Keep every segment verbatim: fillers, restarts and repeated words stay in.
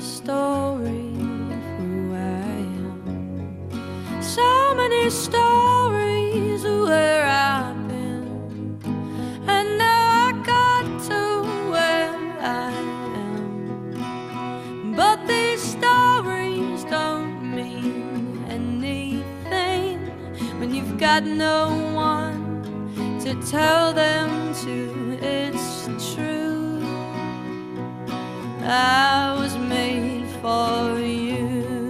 story of who I am. So many stories of where I've been, and now I got to where I am. But these stories don't mean anything when you've got no one to tell them to. It's true, I was made for you.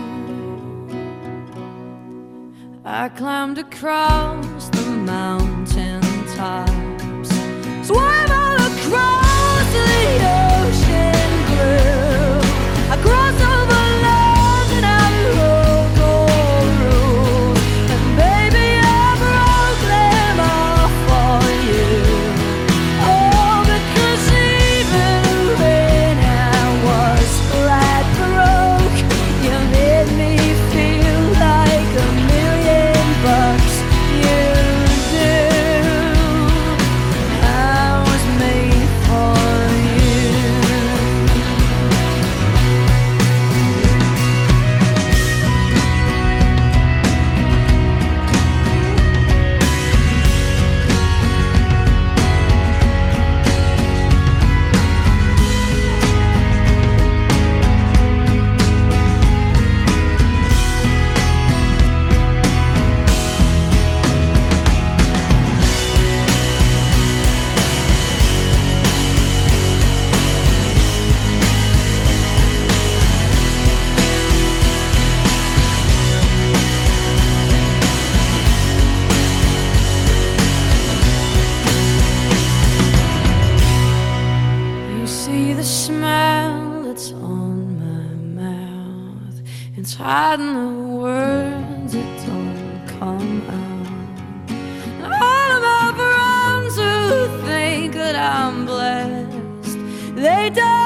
I climbed across the mountain tops, swam all across the ocean blue. I crossed over land and I broke all rules, and baby I broke them all for you. Oh, because even when I was flat broke, you made me feel like a million bucks. You do. I was made for you. You see the smile that's on my mouth, it's hiding the words that don't come out. All of my friends who think that I'm blessed, they don't